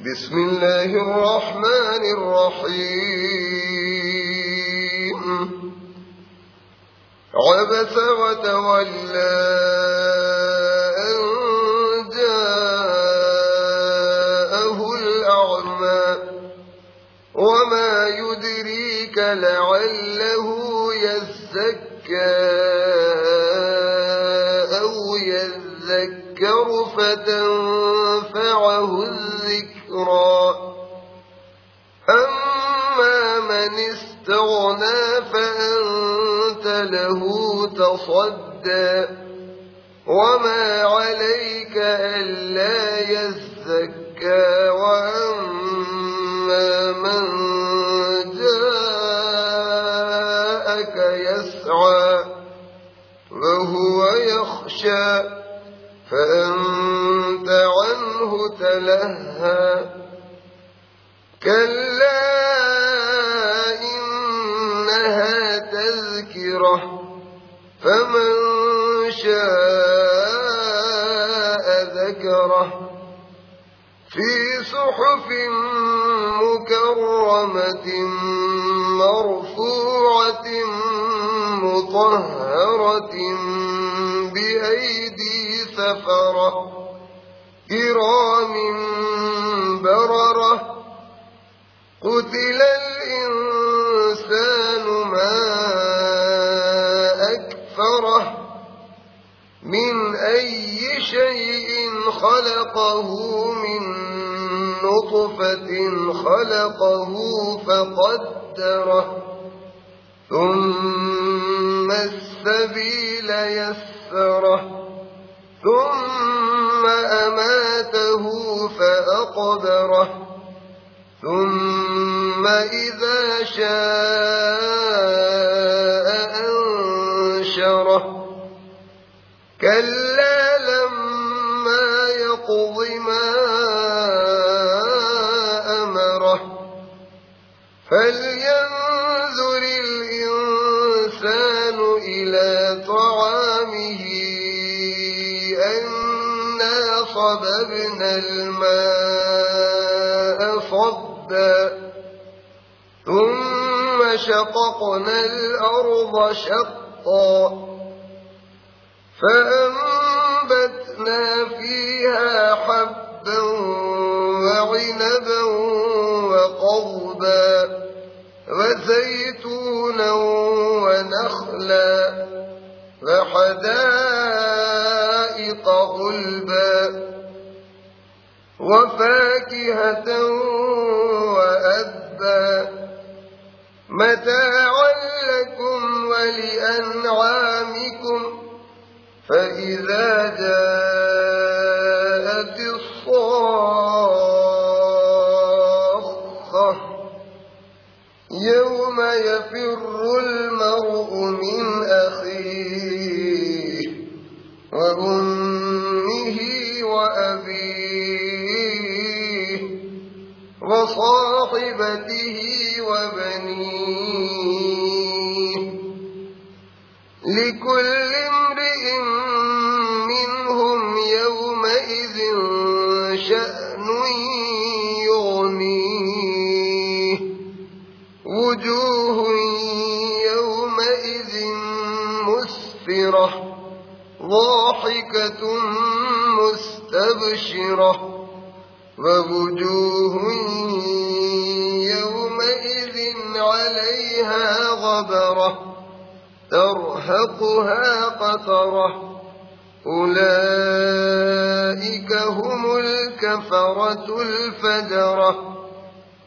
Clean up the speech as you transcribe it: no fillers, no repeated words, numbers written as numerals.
بسم الله الرحمن الرحيم عبس وتولى أن جاءه الأعمى وما يدريك لعله يزكى أو يذكر فتنفعه الذكرى أما من استغنى فأنت له تصدى وما عليك ألا يزكى وأما من جاءك يسعى وهو يخشى فأنت عنه تلهى كلا إنها تذكرة فمن شاء ذكره في صحف مكرمة مرفوعة مطهرة بأيدي سفرة كرام بررة قتل الإنسان ما أكفره من أي شيء خلقه من نطفة خلقه فقدره ثم السبيل يسره ثم أماته فأقبره ثم إذا شاء أنشره كلا لما يقض ما أمره فلينظر الإنسان إلى طعامه أنا صببنا الماء صبا ثم شققنا الأرض شقا فأنبتنا فيها حبا وعنبا وقضبا وزيتونا ونخلا وحدائق غلبا وفاكهة وأبا متاعا لكم ولأنعامكم فإذا جاءت الصاخة يوم يفر المرء من أخيه وأمه وأبيه وصاحبته وبنيه لكل امرئ منهم يومئذ شأن يغنيه وجوه يومئذ مسفرة ضاحكة مستبشرة ووجوه يومئذ عليها غبرة ترهقها قترة أولئك هم الكفرة الفجرة